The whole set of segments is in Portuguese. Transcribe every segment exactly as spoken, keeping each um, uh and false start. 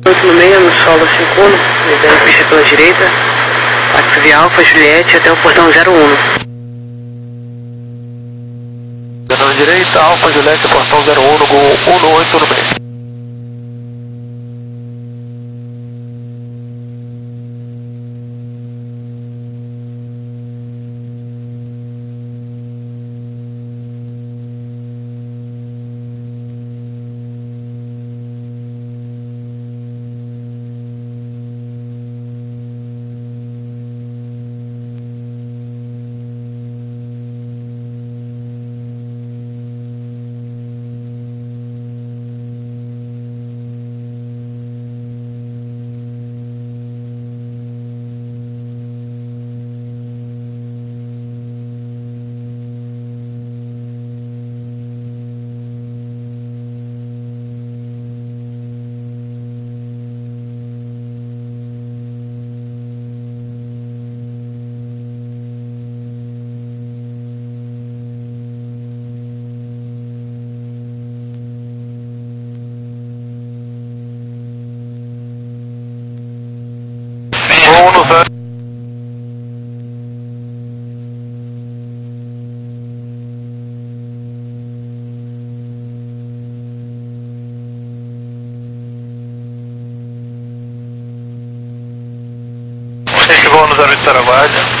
oito no meio, no solo cinco um, descendo pista pela direita, Taxi Alfa, Juliette, até o portão zero um. Descendo direita, Alfa, Juliette, portão zero um, no Gol um no oito no meio. Gol um no zero. Esse Gol no zero oito Araguaia.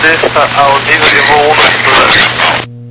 desça ao nível de voo um no cinco zero.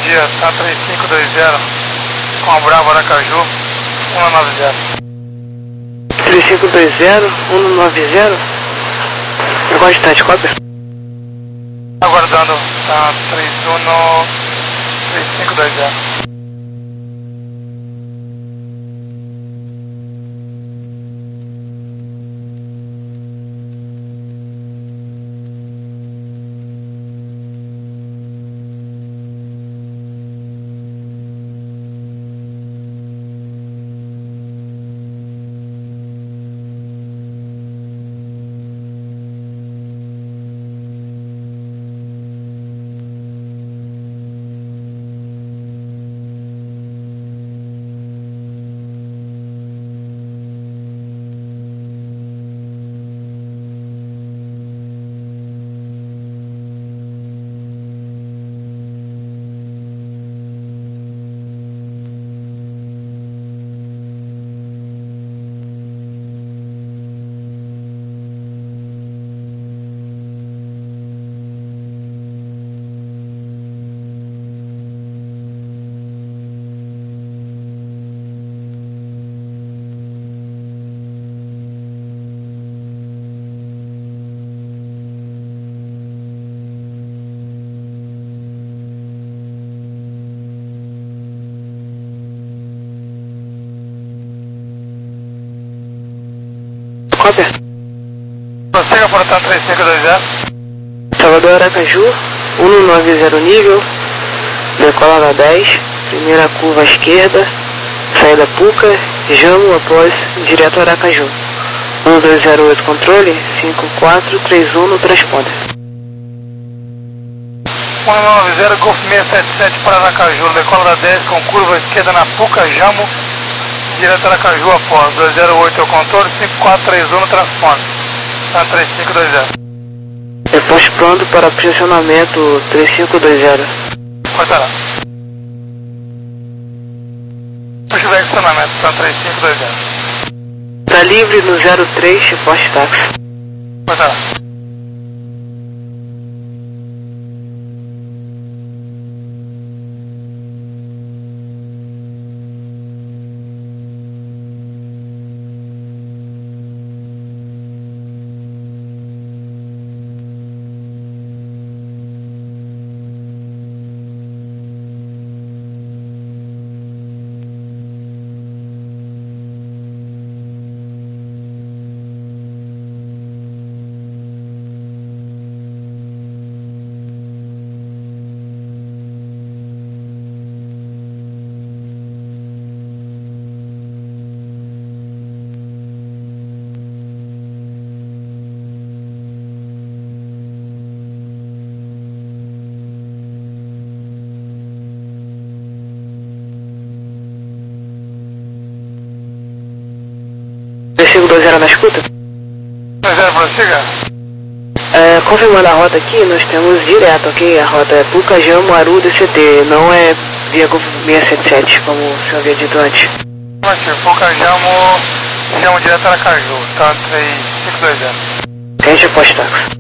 dia, tá três cinco dois zero, com a Bravo Aracaju, um nove zero. três cinco dois zero, um nove zero. Agora está de cópia? Aguardando, tá três um, três cinco dois zero. Cópia. Prossiga portão três cinco dois zero. Salvador Aracaju, um nove zero nível, decola na dez, primeira curva à esquerda, saída Puca, Jamo após, direto Aracaju. um dois zero oito controle, cinco quatro três um no transponder. um nove zero, Golf seiscentos e setenta e sete para Aracaju, decola da dez com curva à esquerda na Puca, Jamo, direto Aracaju após, dois zero oito é o controle, cinco quatro três um no transponder. Tá três cinco dois zero. Depois pronto para pressionamento três cinco dois zero. Cortará. Puxa o direcionamento, tá três cinco dois zero. Tá livre no zero três, poste táxi. Cortará. três cinco dois zero na escuta? dois zero, prossiga. É, confirmando a rota aqui, nós temos direto, ok? A rota é Puca, Jamo, Aru, D C T, não é via Golf seiscentos e setenta e sete, como o senhor havia dito antes. Aqui, Puca, Jamo, Jamo direto Aracaju, tá três cinco dois zero. Rede poste táxi.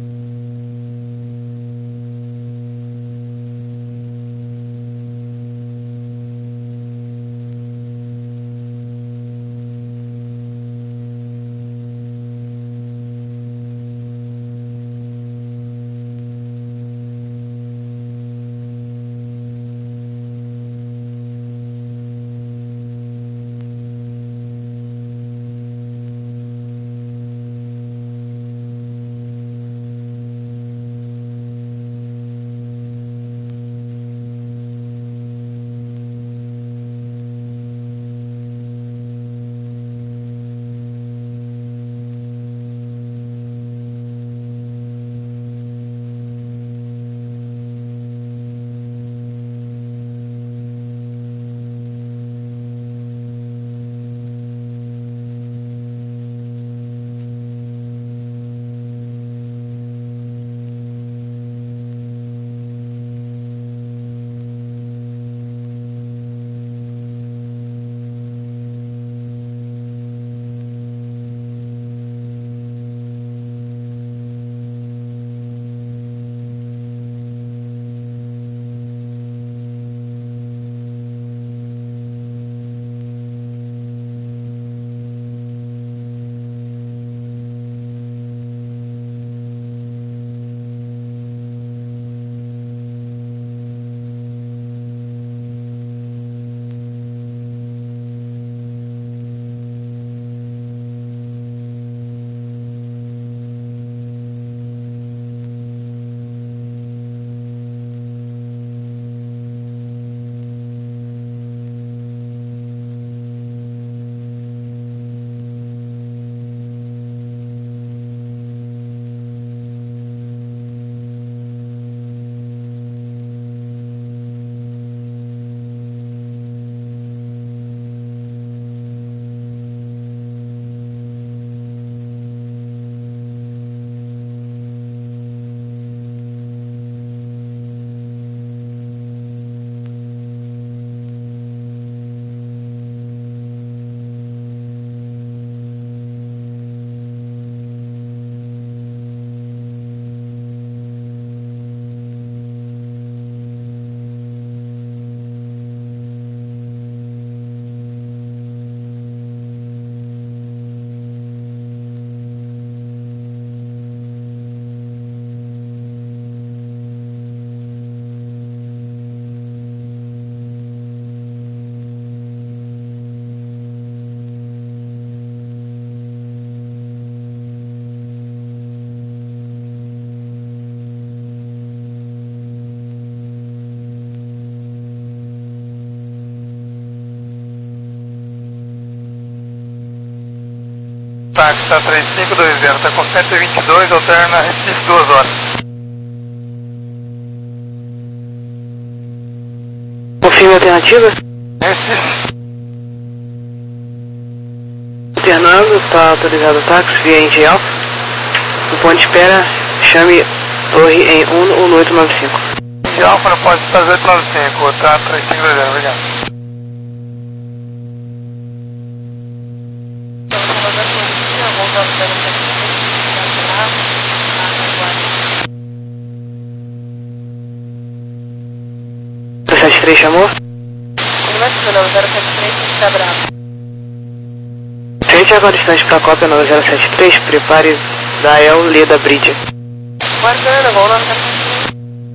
tá três cinco dois zero, tá com cento e vinte e dois, alterna Recife duas horas. Confirme a alternativa. Recife. Alternando, está autorizado o táxi via Indy Alfa. No ponto de espera, chame torre em um um oito nove cinco. Indy Alfa no ponto de espera oito nove cinco, tá três cinco dois zero, obrigado. zero sete três chamou? zero sete três, está bravo. Frente agora distante para a cópia nove zero sete três, prepare Dael Leda Bridge. Guardando, vamos lá no zero sete três.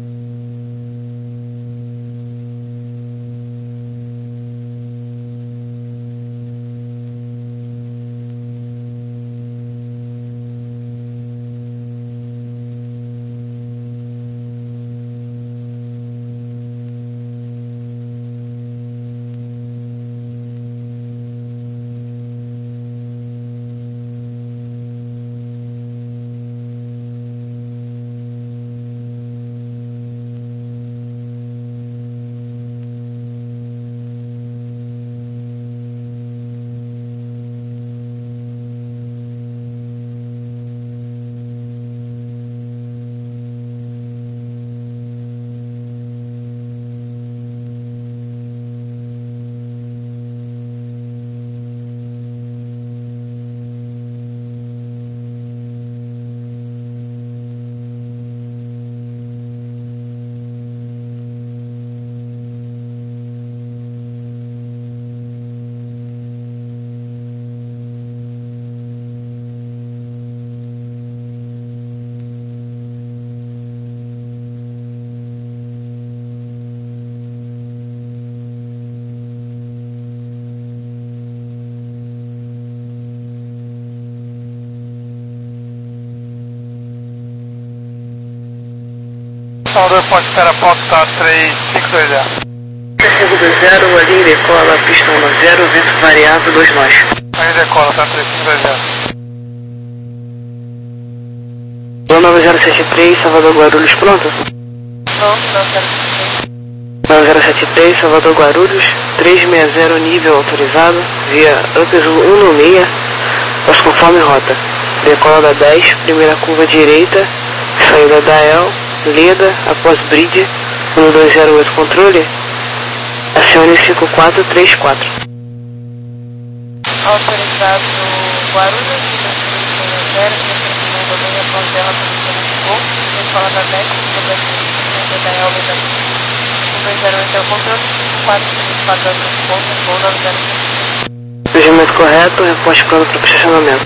Salvador ponto de espera, ponto tá três cinco dois zero. três cinco dois zero, a linha decola, pista um zero, vento variável, dois nós. A linha decola, tá três cinco dois zero. nove zero sete três, Salvador Guarulhos, pronto? Não, não quero que nove zero sete três, Salvador Guarulhos, trezentos e sessenta nível autorizado, via Upzul cento e seis, posto conforme rota. Decola da dez, primeira curva direita, saída da El, Leda, após bridge, um dois zero oito controle, acione cinco quatro três quatro. autorizado Guarulhos, zero zero, meia Pondela, Escola da dez, da El, Leda, um dois zero oito é o controle, quatro três quatro pontos, voo nove zero sete. Regimento correto, reposte pronto para posicionamento.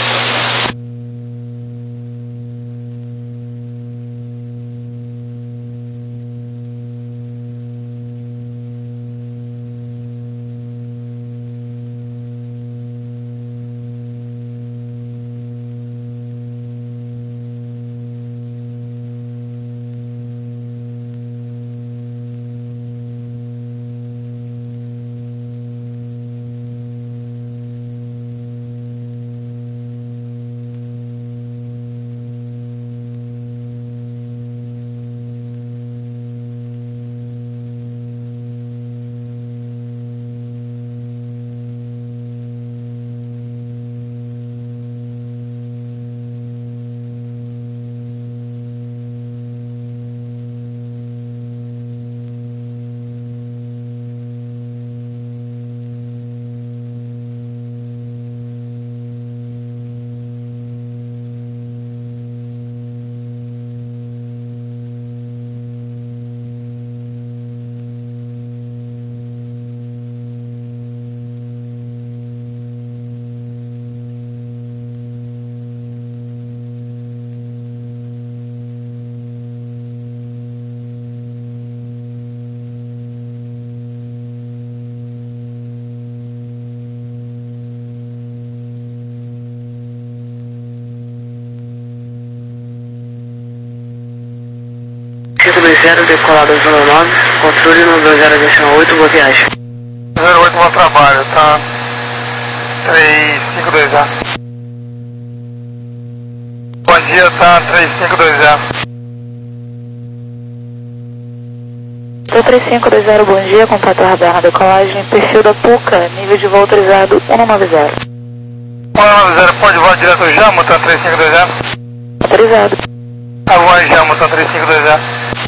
cinco dois zero, decolado zona nove, controle no dois zero oito, boa viagem. zero oito, bom trabalho, tá três cinco dois zero. dia, tá três cinco dois zero. Tá três cinco dois zero, bom dia, contato radar na decolagem, perfil da Puca, nível de voo autorizado um nove zero. um nove zero, pode voar direto já, Mutan três cinco dois zero? Autorizado. A voar já, Mutan três cinco dois zero.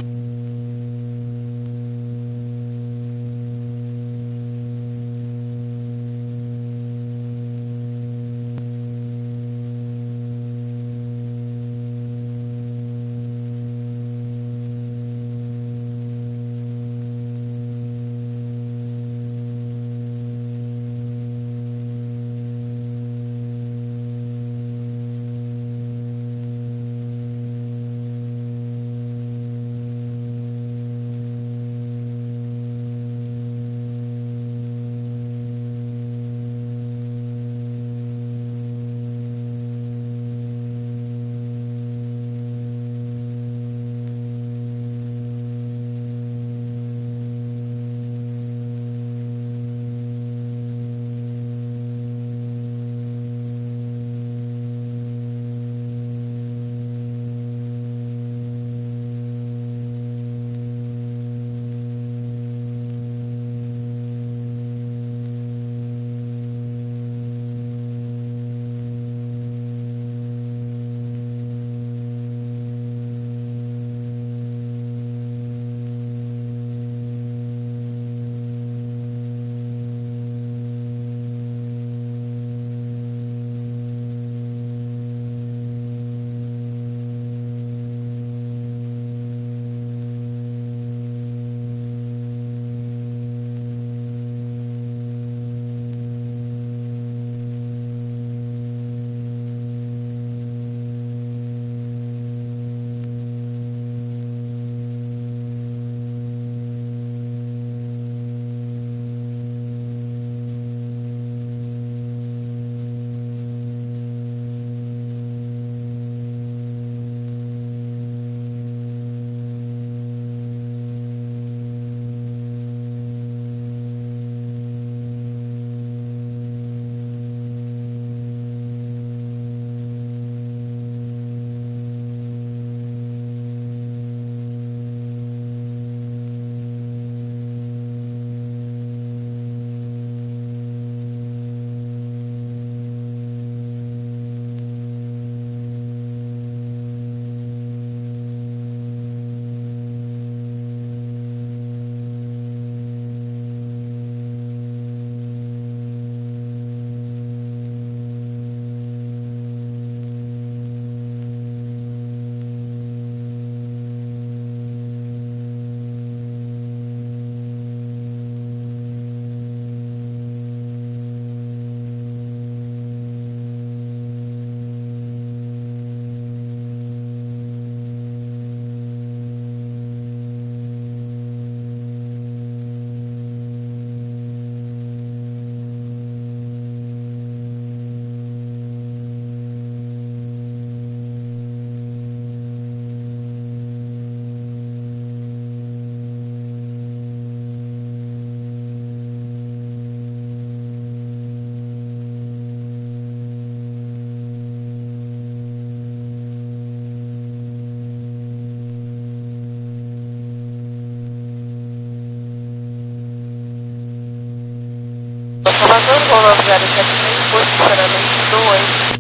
Informação com nove zero sete três, posicionamento do oito.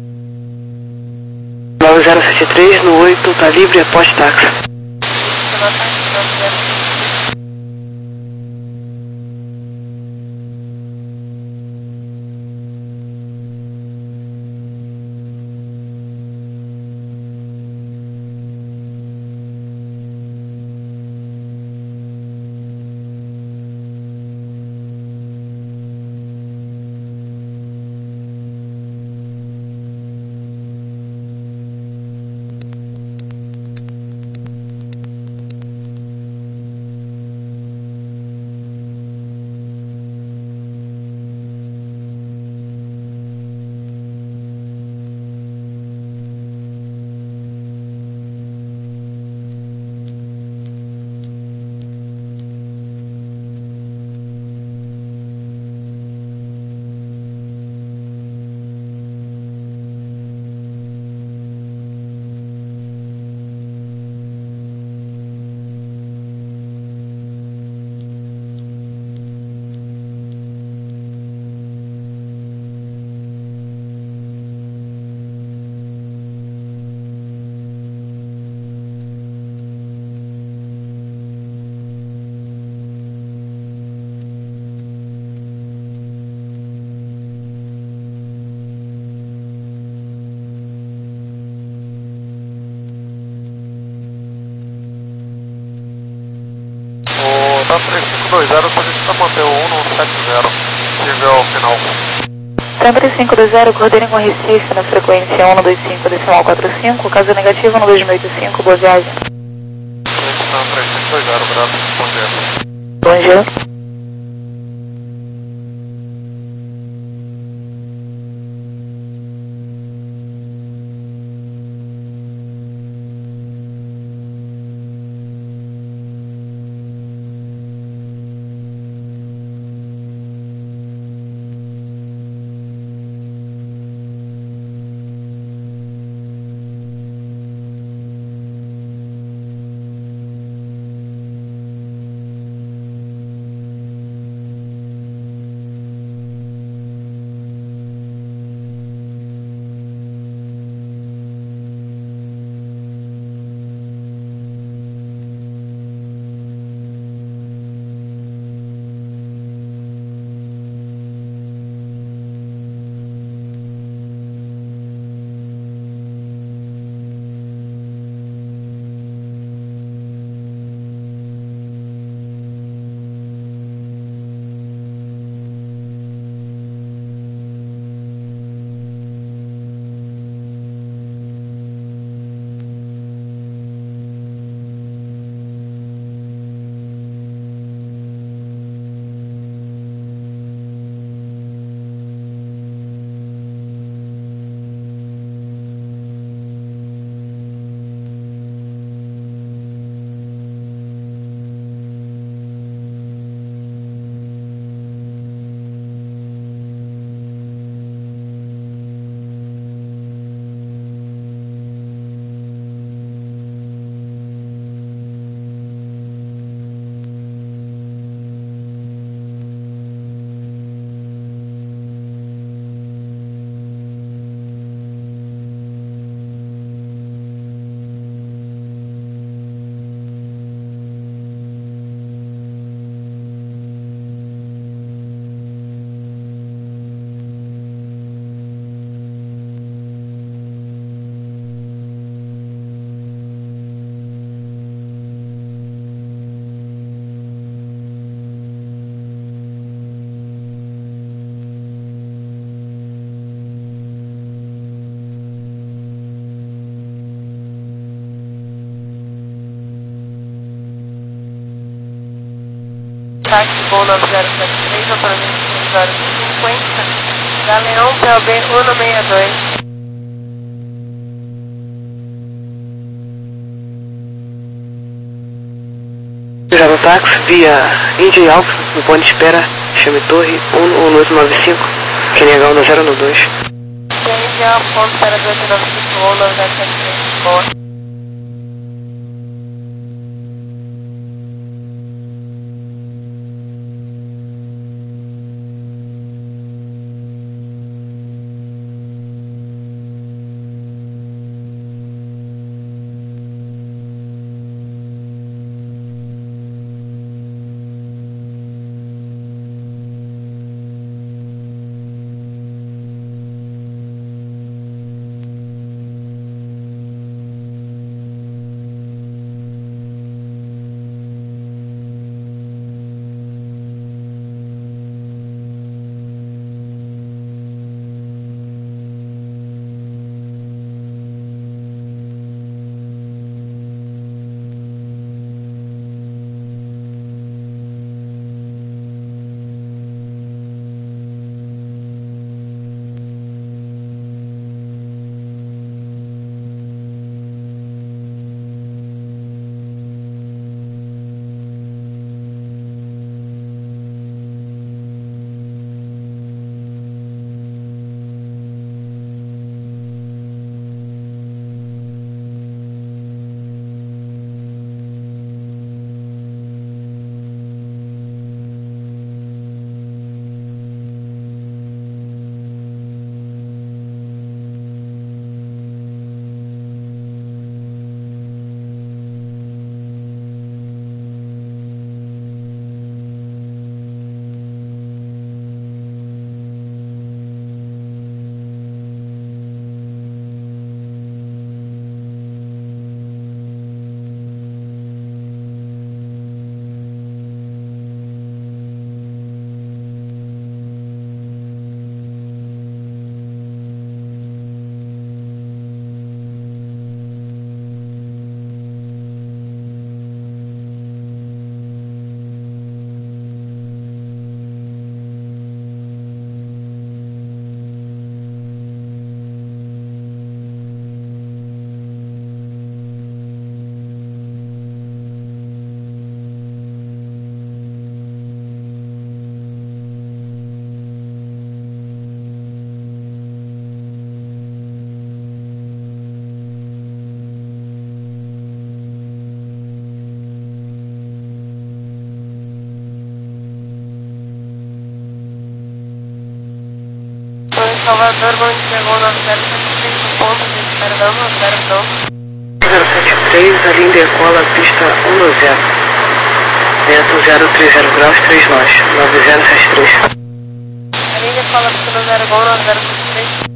nove zero sete três no oito, tá livre após táxi. Isso, nota nove zero sete três. O tá três cinco dois zero, solicita manter o um no sete zero, nível ao final. Tá três cinco dois zero, coordene com Recife na frequência um dois cinco decimal quatro cinco, caso negativo no dois mil e oitenta e cinco, boa viagem. Tá três cinco dois zero, graças, bom dia. Bom dia. Táxi Gol nove zero sete três, operador de horas cinquenta, Galeão P O B cento e sessenta e dois. Já táxi via Indy Alfa, no ponto de espera, chame Torre um oito nove cinco, que é legal no zero no dois. Indy Alfa, ponto de espera dois nove cinco, um nove zero sete três, boa. Salvador, bom dia, Gol nove zero sete três, no ponto de espera da um zero então. zero sete três, a linha decola, pista um dois zero. Vento zero três zero graus, três nós, nove zero sete três. A linha decola, pista um zero, Gol nove zero sete três.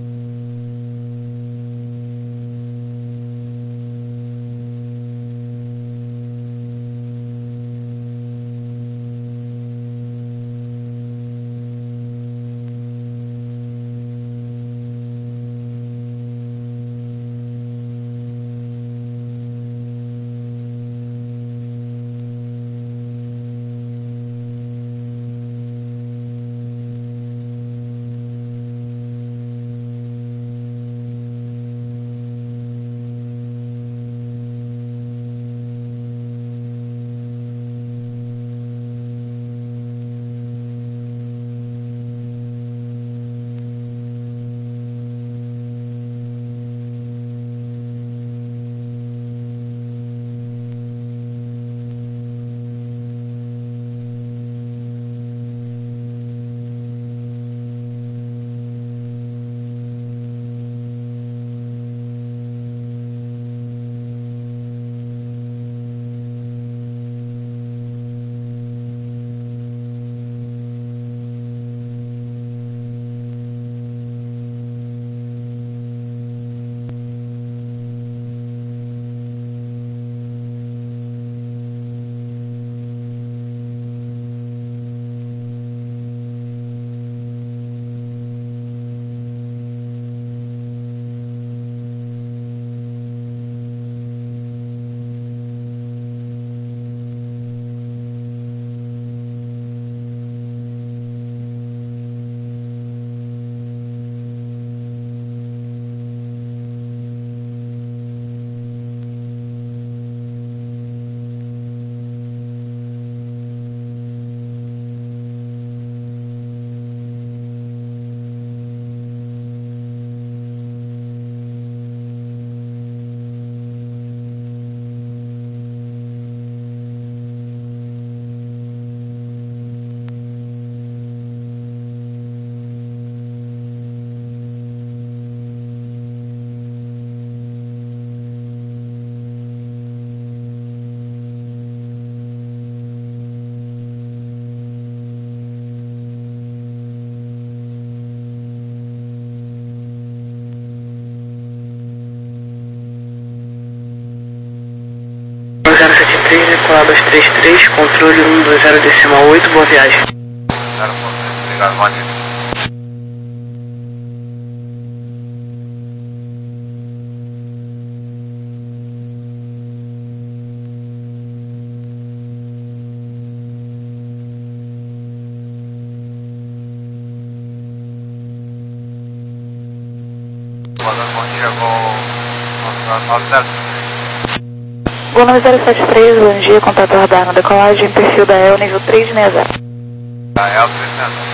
zero sete três, decolar dois três três, controle um dois zero decimal oito, boa viagem. zero ponto três, obrigado, bom dia. Bom dia, Gol nove zero sete três. Gol nove zero sete três, bom dia, contato radar na decolagem, perfil da E L, nível três seis zero. Da E L três seis zero.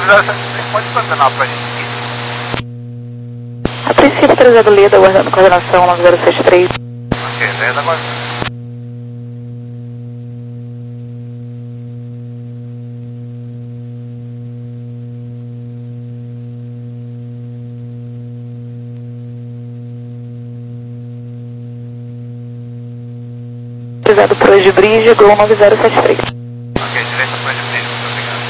zero sete três, pode coordenar pra gente aqui? A princípio, três zero Leda, aguardando coordenação nove zero sete três. Ok, Leda, aguardando. Utilizado por hoje Bridge, Gol nove zero sete três. Ok, direita para de Bridge, muito obrigado.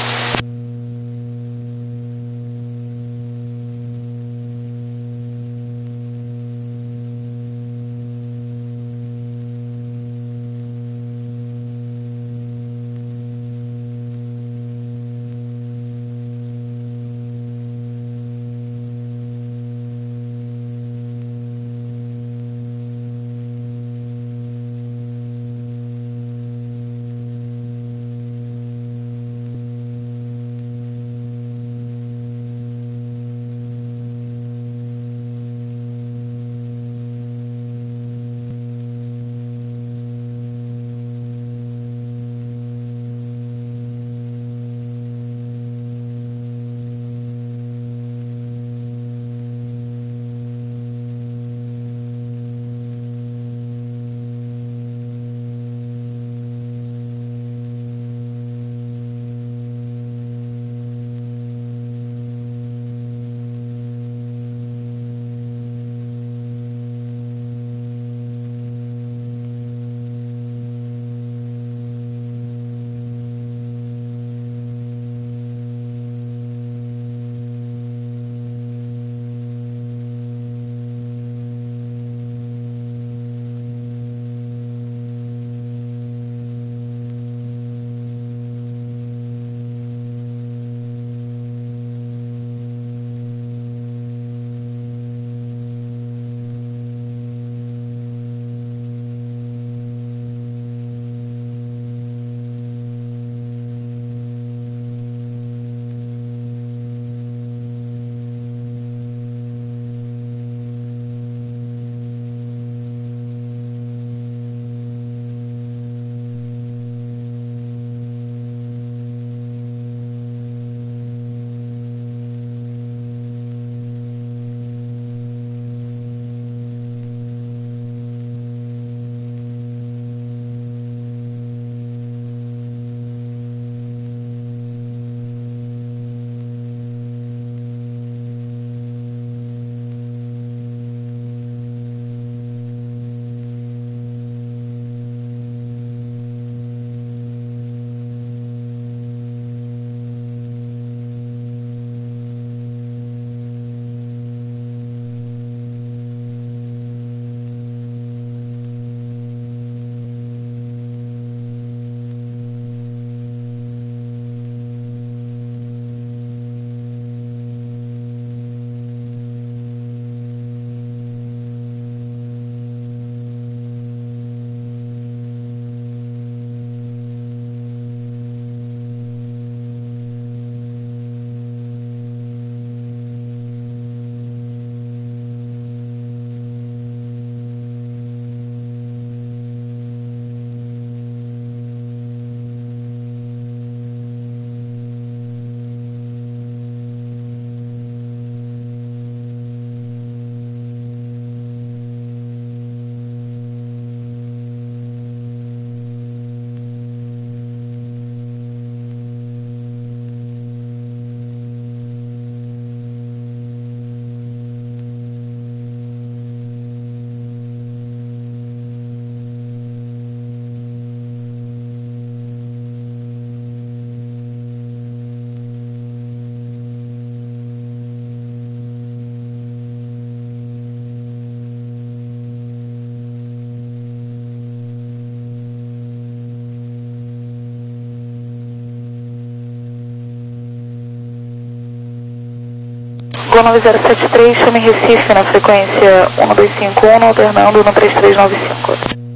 Gol nove zero sete três, chame Recife na frequência um dois cinco um, alternando no três três nove cinco. um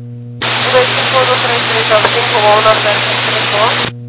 dois cinco um, três três nove cinco, Gol nove zero sete três.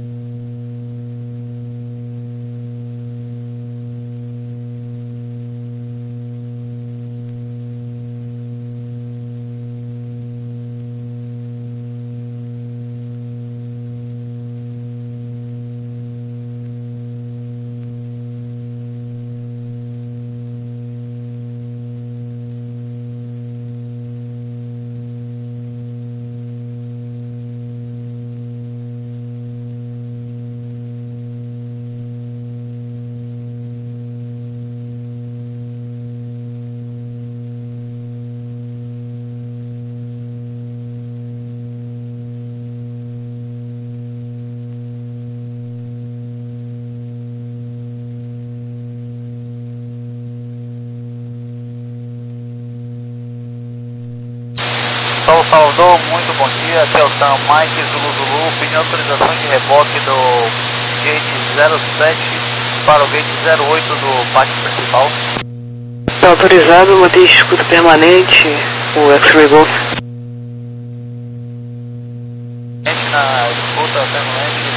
Alô, muito bom dia, aqui é o Sam Mike Zulu Zulu, pedindo autorização de reboque do gate zero sete para o gate zero oito do pátio principal. Está autorizado, manter escuta permanente, o X-Ray Golf. Na escuta permanente